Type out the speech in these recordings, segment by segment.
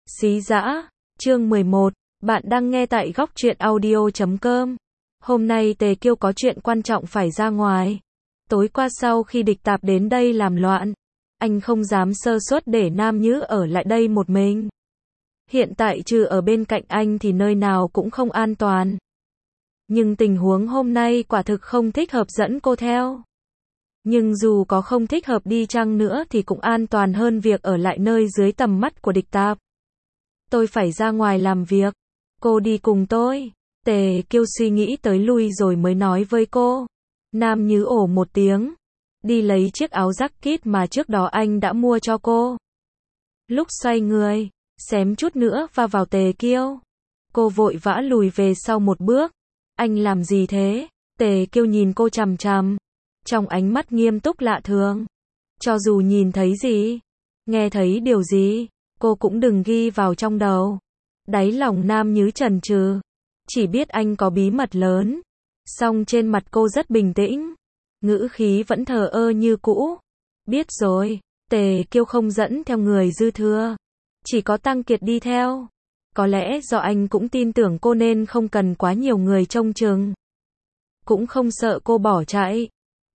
Xí dã, chương 11, bạn đang nghe tại góc truyện audio.com. Hôm nay Tề Kiêu có chuyện quan trọng phải ra ngoài. Tối qua sau khi địch tạp đến đây làm loạn, anh không dám sơ suất để Nam Nhữ ở lại đây một mình. Hiện tại trừ ở bên cạnh anh thì nơi nào cũng không an toàn. Nhưng tình huống hôm nay quả thực không thích hợp dẫn cô theo. Nhưng dù có không thích hợp đi chăng nữa thì cũng an toàn hơn việc ở lại nơi dưới tầm mắt của địch tạp. Tôi phải ra ngoài làm việc. Cô đi cùng tôi. Tề Kiêu suy nghĩ tới lui rồi mới nói với cô. Nam Nhứ ồ một tiếng. Đi lấy chiếc áo jacket mà trước đó anh đã mua cho cô. Lúc xoay người, xém chút nữa va vào Tề Kiêu. Cô vội vã lùi về sau một bước. Anh làm gì thế? Tề Kiêu nhìn cô chằm chằm. Trong ánh mắt nghiêm túc lạ thường. Cho dù nhìn thấy gì, nghe thấy điều gì, cô cũng đừng ghi vào trong đầu. Đáy lòng Nam Nhứ chần chừ, chỉ biết anh có bí mật lớn. Song trên mặt cô rất bình tĩnh, ngữ khí vẫn thờ ơ như cũ. Biết rồi. Tề Kiêu không dẫn theo người dư thừa, chỉ có Tăng Kiệt đi theo. Có lẽ do anh cũng tin tưởng cô nên không cần quá nhiều người trông chừng. Cũng không sợ cô bỏ chạy.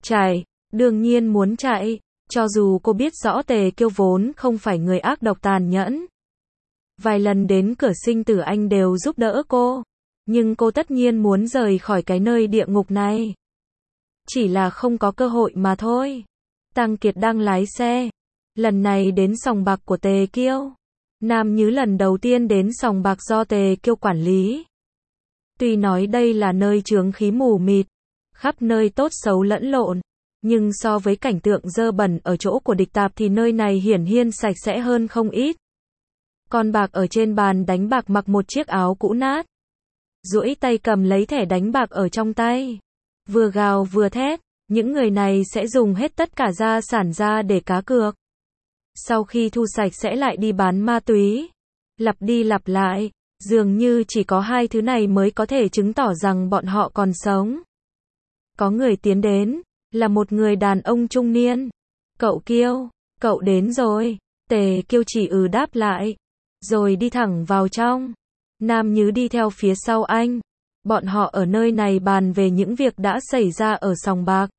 Đương nhiên muốn chạy. Cho dù cô biết rõ Tề Kiêu vốn không phải người ác độc tàn nhẫn. Vài lần đến cửa sinh tử anh đều giúp đỡ cô. Nhưng cô tất nhiên muốn rời khỏi cái nơi địa ngục này. Chỉ là không có cơ hội mà thôi. Tăng Kiệt đang lái xe. Lần này đến sòng bạc của Tề Kiêu. Nam Nhứ lần đầu tiên đến sòng bạc do Tề Kiêu quản lý. Tuy nói đây là nơi chướng khí mù mịt, khắp nơi tốt xấu lẫn lộn. Nhưng so với cảnh tượng dơ bẩn ở chỗ của địch tạp thì nơi này hiển nhiên sạch sẽ hơn không ít. Con bạc ở trên bàn đánh bạc mặc một chiếc áo cũ nát. Duỗi tay cầm lấy thẻ đánh bạc ở trong tay. Vừa gào vừa thét, những người này sẽ dùng hết tất cả gia sản ra để cá cược. Sau khi thu sạch sẽ lại đi bán ma túy. Lặp đi lặp lại, dường như chỉ có hai thứ này mới có thể chứng tỏ rằng bọn họ còn sống. Có người tiến đến. Là một người đàn ông trung niên. Cậu Kiêu, cậu đến rồi. Tề Kiêu chỉ đáp lại. Rồi đi thẳng vào trong. Nam Nhứ đi theo phía sau anh. Bọn họ ở nơi này bàn về những việc đã xảy ra ở sòng bạc.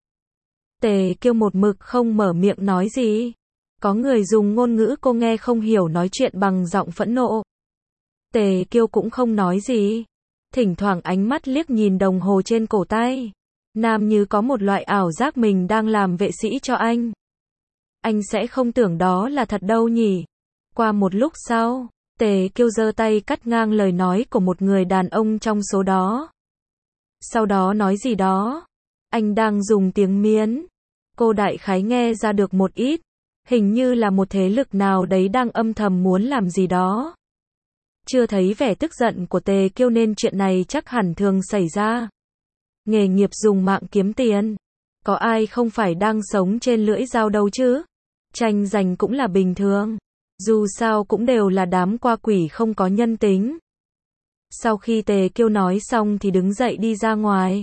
Tề Kiêu một mực không mở miệng nói gì. Có người dùng ngôn ngữ cô nghe không hiểu nói chuyện bằng giọng phẫn nộ. Tề Kiêu cũng không nói gì. Thỉnh thoảng ánh mắt liếc nhìn đồng hồ trên cổ tay. Nam Như có một loại ảo giác mình đang làm vệ sĩ cho anh. Anh sẽ không tưởng đó là thật đâu nhỉ. Qua một lúc sau, Tề Kiêu giơ tay cắt ngang lời nói của một người đàn ông trong số đó. Sau đó nói gì đó. Anh đang dùng tiếng Miến. Cô đại khái nghe ra được một ít. Hình như là một thế lực nào đấy đang âm thầm muốn làm gì đó. Chưa thấy vẻ tức giận của Tề Kiêu nên chuyện này chắc hẳn thường xảy ra. Nghề nghiệp dùng mạng kiếm tiền. Có ai không phải đang sống trên lưỡi dao đâu chứ? Tranh giành cũng là bình thường. Dù sao cũng đều là đám qua quỷ không có nhân tính. Sau khi Tề Kiêu nói xong thì đứng dậy đi ra ngoài.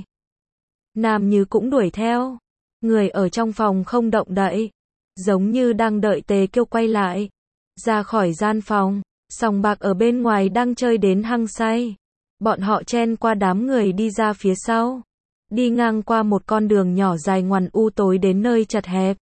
Nam Như cũng đuổi theo. Người ở trong phòng không động đậy. Giống như đang đợi Tề Kiêu quay lại. Ra khỏi gian phòng. Sòng bạc ở bên ngoài đang chơi đến hăng say. Bọn họ chen qua đám người đi ra phía sau. Đi ngang qua một con đường nhỏ dài ngoằn u tối đến nơi chật hẹp.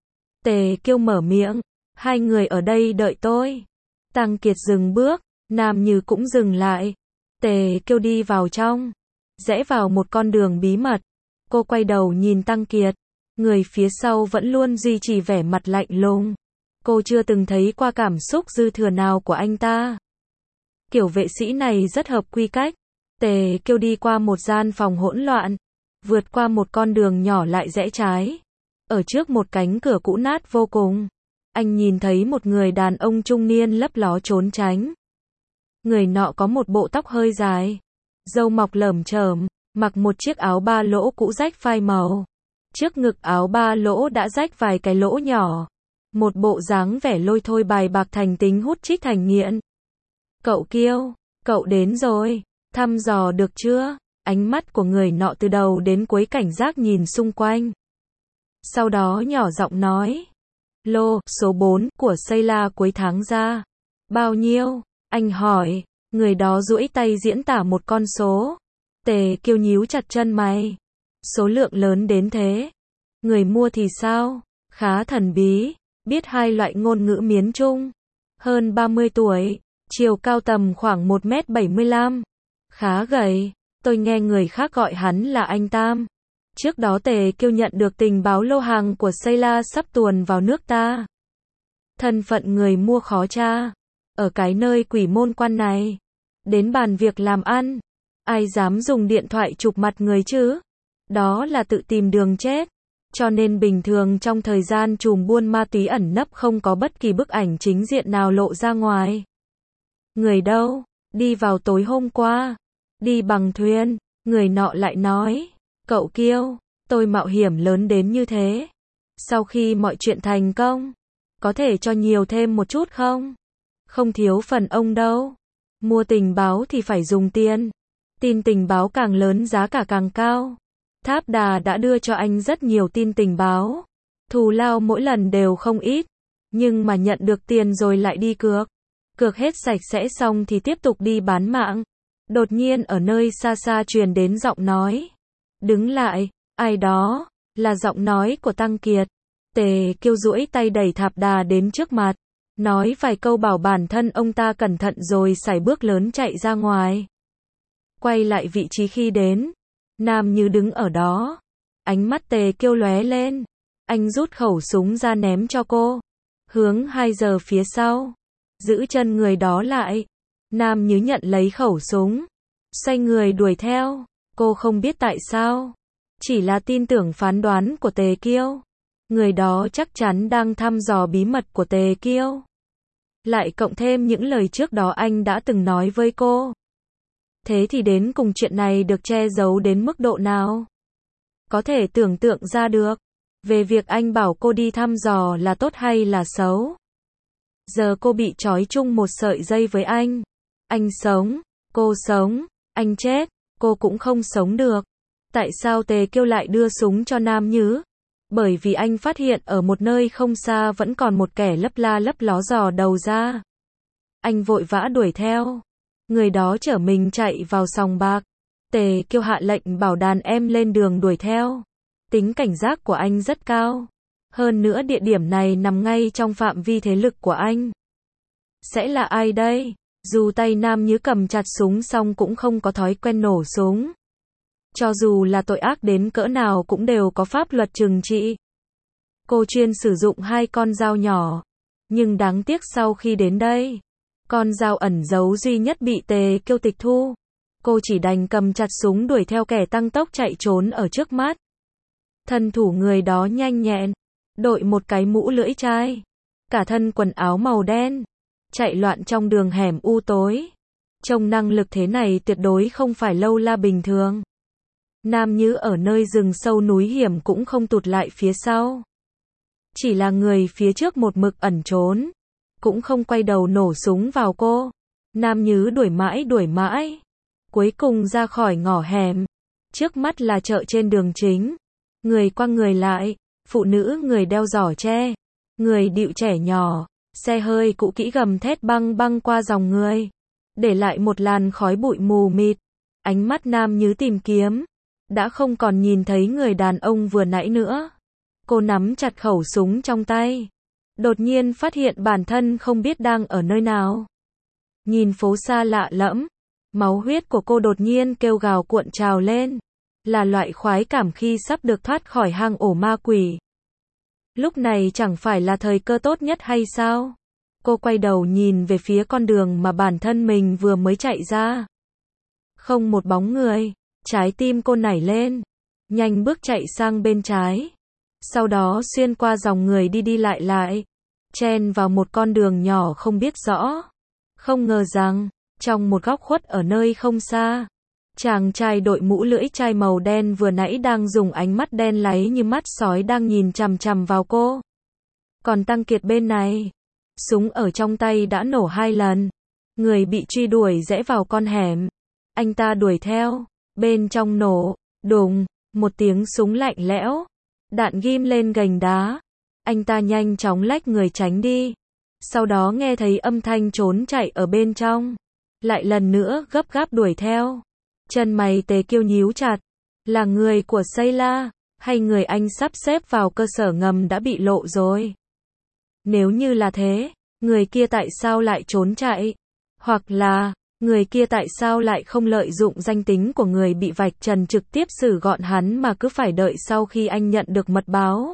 Tề Kiêu mở miệng. Hai người ở đây đợi tôi. Tăng Kiệt dừng bước. Nam Như cũng dừng lại. Tề Kiêu đi vào trong. Rẽ vào một con đường bí mật. Cô quay đầu nhìn Tăng Kiệt. Người phía sau vẫn luôn duy trì vẻ mặt lạnh lùng. Cô chưa từng thấy qua cảm xúc dư thừa nào của anh ta. Kiểu vệ sĩ này rất hợp quy cách. Tề Kiêu đi qua một gian phòng hỗn loạn. Vượt qua một con đường nhỏ lại rẽ trái. Ở trước một cánh cửa cũ nát vô cùng. Anh nhìn thấy một người đàn ông trung niên lấp ló trốn tránh. Người nọ có một bộ tóc hơi dài. Râu mọc lởm chởm. Mặc một chiếc áo ba lỗ cũ rách phai màu. Trước ngực áo ba lỗ đã rách vài cái lỗ nhỏ. Một bộ dáng vẻ lôi thôi bài bạc thành tính hút chích thành nghiện. Cậu Kiêu, cậu đến rồi. Thăm dò được chưa? Ánh mắt của người nọ từ đầu đến cuối cảnh giác nhìn xung quanh. Sau đó nhỏ giọng nói. Lô, số 4 của Sayla cuối tháng ra. Bao nhiêu? Anh hỏi, người đó duỗi tay diễn tả một con số. Tề Kiêu nhíu chặt chân mày. Số lượng lớn đến thế. Người mua thì sao? Khá thần bí, biết hai loại ngôn ngữ miến Trung. Hơn 30 tuổi, chiều cao tầm khoảng 1m75. Khá gầy, tôi nghe người khác gọi hắn là anh Tam. Trước đó Tề Kiêu nhận được tình báo lô hàng của Sayla sắp tuồn vào nước ta. Thân phận người mua khó tra. Ở cái nơi quỷ môn quan này. Đến bàn việc làm ăn. Ai dám dùng điện thoại chụp mặt người chứ? Đó là tự tìm đường chết. Cho nên bình thường trong thời gian trùm buôn ma túy ẩn nấp không có bất kỳ bức ảnh chính diện nào lộ ra ngoài. Người đâu? Đi vào tối hôm qua. Đi bằng thuyền. Người nọ lại nói. Cậu Kiêu, tôi mạo hiểm lớn đến như thế. Sau khi mọi chuyện thành công, có thể cho nhiều thêm một chút không? Không thiếu phần ông đâu. Mua tình báo thì phải dùng tiền. Tin tình báo càng lớn giá cả càng cao. Tháp Đà đã đưa cho anh rất nhiều tin tình báo. Thù lao mỗi lần đều không ít. Nhưng mà nhận được tiền rồi lại đi cược. Cược hết sạch sẽ xong thì tiếp tục đi bán mạng. Đột nhiên ở nơi xa xa truyền đến giọng nói. Đứng lại, ai đó? Là giọng nói của Tăng Kiệt. Tề Kiêu duỗi tay đẩy Tháp Đà đến trước mặt. Nói vài câu bảo bản thân ông ta cẩn thận rồi sải bước lớn chạy ra ngoài. Quay lại vị trí khi đến. Nam Như đứng ở đó. Ánh mắt Tề Kiêu lóe lên. Anh rút khẩu súng ra ném cho cô. Hướng 2 giờ phía sau. Giữ chân người đó lại. Nam Như nhận lấy khẩu súng. Xoay người đuổi theo. Cô không biết tại sao. Chỉ là tin tưởng phán đoán của Tề Kiêu. Người đó chắc chắn đang thăm dò bí mật của Tề Kiêu. Lại cộng thêm những lời trước đó anh đã từng nói với cô. Thế thì đến cùng chuyện này được che giấu đến mức độ nào? Có thể tưởng tượng ra được. Về việc anh bảo cô đi thăm dò là tốt hay là xấu. Giờ cô bị trói chung một sợi dây với anh. Anh sống, cô sống, anh chết, cô cũng không sống được. Tại sao Tề Kiêu lại đưa súng cho Nam Như? Bởi vì anh phát hiện ở một nơi không xa vẫn còn một kẻ lấp la lấp ló dò đầu ra. Anh vội vã đuổi theo. Người đó chở mình chạy vào sòng bạc. Tề Kiêu hạ lệnh bảo đàn em lên đường đuổi theo. Tính cảnh giác của anh rất cao. Hơn nữa địa điểm này nằm ngay trong phạm vi thế lực của anh. Sẽ là ai đây? Dù tay Nam Như cầm chặt súng xong cũng không có thói quen nổ súng. Cho dù là tội ác đến cỡ nào cũng đều có pháp luật trừng trị. Cô chuyên sử dụng 2 con dao nhỏ. Nhưng đáng tiếc sau khi đến đây, con dao ẩn giấu duy nhất bị Tề Kiêu tịch thu. Cô chỉ đành cầm chặt súng đuổi theo kẻ tăng tốc chạy trốn ở trước mắt. Thân thủ người đó nhanh nhẹn, đội một cái mũ lưỡi chai, cả thân quần áo màu đen, chạy loạn trong đường hẻm u tối. Trông năng lực thế này tuyệt đối không phải lâu la bình thường. Nam Như ở nơi rừng sâu núi hiểm cũng không tụt lại phía sau. Chỉ là người phía trước một mực ẩn trốn, cũng không quay đầu nổ súng vào cô. Nam Như đuổi mãi. Cuối cùng ra khỏi ngõ hẻm. Trước mắt là chợ trên đường chính. Người qua người lại, phụ nữ người đeo giỏ tre, người điệu trẻ nhỏ, xe hơi cũ kỹ gầm thét băng qua dòng người. Để lại một làn khói bụi mù mịt. Ánh mắt Nam Như tìm kiếm. Đã không còn nhìn thấy người đàn ông vừa nãy nữa. Cô nắm chặt khẩu súng trong tay. Đột nhiên phát hiện bản thân không biết đang ở nơi nào. Nhìn phố xa lạ lẫm. Máu huyết của cô đột nhiên kêu gào cuộn trào lên. Là loại khoái cảm khi sắp được thoát khỏi hang ổ ma quỷ. Lúc này chẳng phải là thời cơ tốt nhất hay sao? Cô quay đầu nhìn về phía con đường mà bản thân mình vừa mới chạy ra. Không một bóng người. Trái tim cô nảy lên. Nhanh bước chạy sang bên trái. Sau đó xuyên qua dòng người đi lại. Chen vào một con đường nhỏ không biết rõ. Không ngờ rằng, trong một góc khuất ở nơi không xa, chàng trai đội mũ lưỡi chai màu đen vừa nãy đang dùng ánh mắt đen láy như mắt sói đang nhìn chằm chằm vào cô. Còn Tăng Kiệt bên này, súng ở trong tay đã nổ 2 lần. Người bị truy đuổi rẽ vào con hẻm. Anh ta đuổi theo. Bên trong nổ, đùng, một tiếng súng lạnh lẽo. Đạn ghim lên gành đá. Anh ta nhanh chóng lách người tránh đi. Sau đó nghe thấy âm thanh trốn chạy ở bên trong. Lại lần nữa gấp gáp đuổi theo. Chân mày Tề Kiêu nhíu chặt. Là người của Sayla, hay người anh sắp xếp vào cơ sở ngầm đã bị lộ rồi? Nếu như là thế, người kia tại sao lại trốn chạy? Hoặc là, người kia tại sao lại không lợi dụng danh tính của người bị vạch trần trực tiếp xử gọn hắn mà cứ phải đợi sau khi anh nhận được mật báo?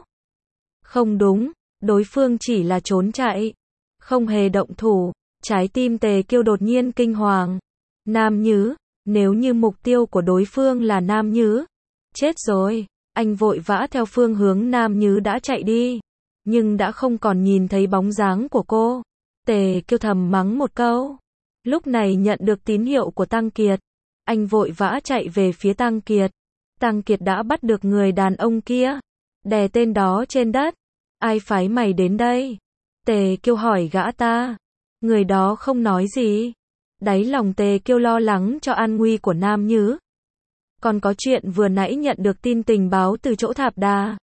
Không đúng, đối phương chỉ là trốn chạy, không hề động thủ. Trái tim Tề Kiêu đột nhiên kinh hoàng. Nam Nhứ, nếu như mục tiêu của đối phương là Nam Nhứ, chết rồi. Anh vội vã theo phương hướng Nam Nhứ đã chạy đi, nhưng đã không còn nhìn thấy bóng dáng của cô. Tề Kiêu thầm mắng một câu. Lúc này nhận được tín hiệu của Tăng Kiệt, anh vội vã chạy về phía Tăng Kiệt. Tăng Kiệt đã bắt được người đàn ông kia, đè tên đó trên đất. Ai phái mày đến đây? Tề Kiêu hỏi gã ta. Người đó không nói gì. Đáy lòng Tề Kiêu lo lắng cho an nguy của Nam Nhứ. Còn có chuyện vừa nãy nhận được tin tình báo từ chỗ Thạp Đà.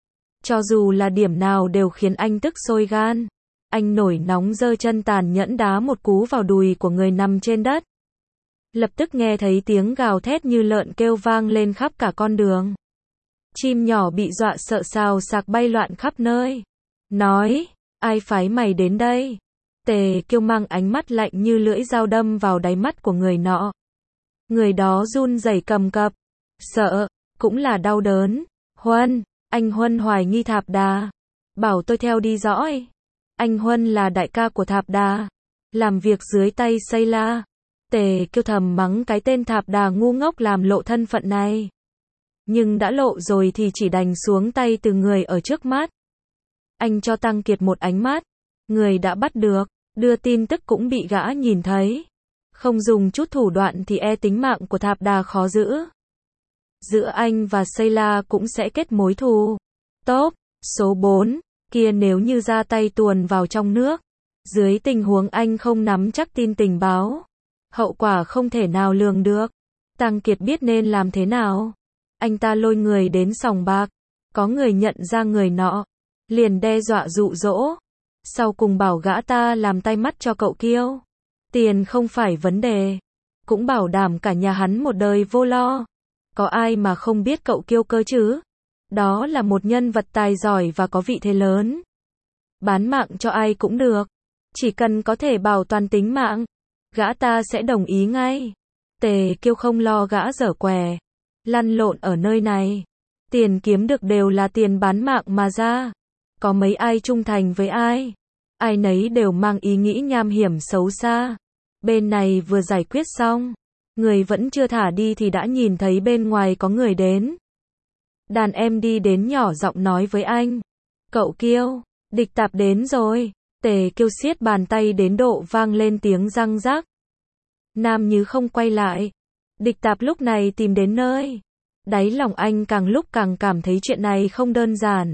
Cho dù là điểm nào đều khiến anh tức sôi gan. Anh nổi nóng giơ chân tàn nhẫn đá một cú vào đùi của người nằm trên đất. Lập tức nghe thấy tiếng gào thét như lợn kêu vang lên khắp cả con đường. Chim nhỏ bị dọa sợ xào xạc bay loạn khắp nơi. Nói, ai phái mày đến đây? Tề Kiêu mang ánh mắt lạnh như lưỡi dao đâm vào đáy mắt của người nọ. Người đó run rẩy cầm cập. Sợ, cũng là đau đớn. Huân, anh Huân hoài nghi Thạp Đà. Bảo tôi theo đi dõi. Anh Huân là đại ca của Thạp Đà, làm việc dưới tay Sayla. Tề Kiêu thầm mắng cái tên Thạp Đà ngu ngốc làm lộ thân phận này. Nhưng đã lộ rồi thì chỉ đành xuống tay từ người ở trước mắt. Anh cho Tăng Kiệt một ánh mắt. Người đã bắt được, đưa tin tức cũng bị gã nhìn thấy. Không dùng chút thủ đoạn thì e tính mạng của Thạp Đà khó giữ. Giữa anh và Sayla cũng sẽ kết mối thù. Top số 4, kia nếu như ra tay tuồn vào trong nước. Dưới tình huống anh không nắm chắc tin tình báo, hậu quả không thể nào lường được. Tăng Kiệt biết nên làm thế nào. Anh ta lôi người đến sòng bạc. Có người nhận ra người nọ, liền đe dọa dụ dỗ. Sau cùng bảo gã ta làm tay mắt cho cậu Kiêu. Tiền không phải vấn đề. Cũng bảo đảm cả nhà hắn một đời vô lo. Có ai mà không biết cậu Kiêu cơ chứ? Đó là một nhân vật tài giỏi và có vị thế lớn. Bán mạng cho ai cũng được. Chỉ cần có thể bảo toàn tính mạng, gã ta sẽ đồng ý ngay. Tề Kiêu không lo gã dở què, lăn lộn ở nơi này. Tiền kiếm được đều là tiền bán mạng mà ra. Có mấy ai trung thành với ai. Ai nấy đều mang ý nghĩ nham hiểm xấu xa. Bên này vừa giải quyết xong, người vẫn chưa thả đi thì đã nhìn thấy bên ngoài có người đến. Đàn em đi đến nhỏ giọng nói với anh. Cậu Kiêu, địch Tạp đến rồi. Tề Kiêu siết bàn tay đến độ vang lên tiếng răng rắc. Nam Nhứ không quay lại. Địch Tạp lúc này tìm đến nơi. Đáy lòng anh càng lúc càng cảm thấy chuyện này không đơn giản.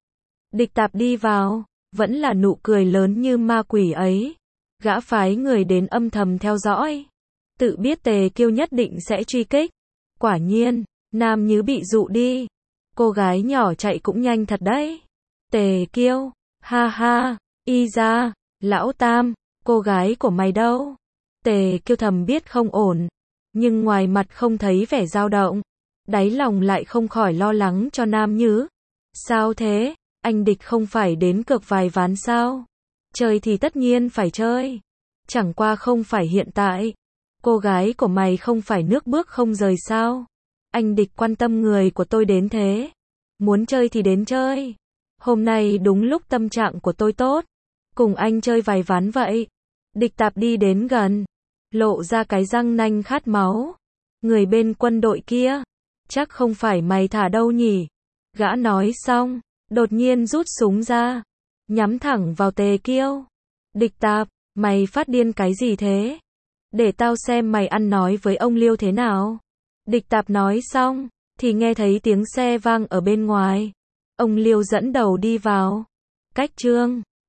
Địch Tạp đi vào, vẫn là nụ cười lớn như ma quỷ ấy. Gã phái người đến âm thầm theo dõi. Tự biết Tề Kiêu nhất định sẽ truy kích. Quả nhiên, Nam Nhứ bị dụ đi. Cô gái nhỏ chạy cũng nhanh thật đấy. Tề Kiêu, ha ha, y ra, lão Tam, cô gái của mày đâu? Tề Kiêu thầm biết không ổn, nhưng ngoài mặt không thấy vẻ dao động. Đáy lòng lại không khỏi lo lắng cho Nam Nhứ. Sao thế? Anh Địch không phải đến cược vài ván sao? Chơi thì tất nhiên phải chơi. Chẳng qua không phải hiện tại. Cô gái của mày không phải nước bước không rời sao? Anh Địch quan tâm người của tôi đến thế. Muốn chơi thì đến chơi. Hôm nay đúng lúc tâm trạng của tôi tốt. Cùng anh chơi vài ván vậy. Địch Tạp đi đến gần, lộ ra cái răng nanh khát máu. Người bên quân đội kia, chắc không phải mày thả đâu nhỉ? Gã nói xong, đột nhiên rút súng ra, nhắm thẳng vào Tề Kiêu. Địch Tạp, mày phát điên cái gì thế? Để tao xem mày ăn nói với ông Liêu thế nào. Địch Tạp nói xong, thì nghe thấy tiếng xe vang ở bên ngoài. Ông Liêu dẫn đầu đi vào. Cách Trương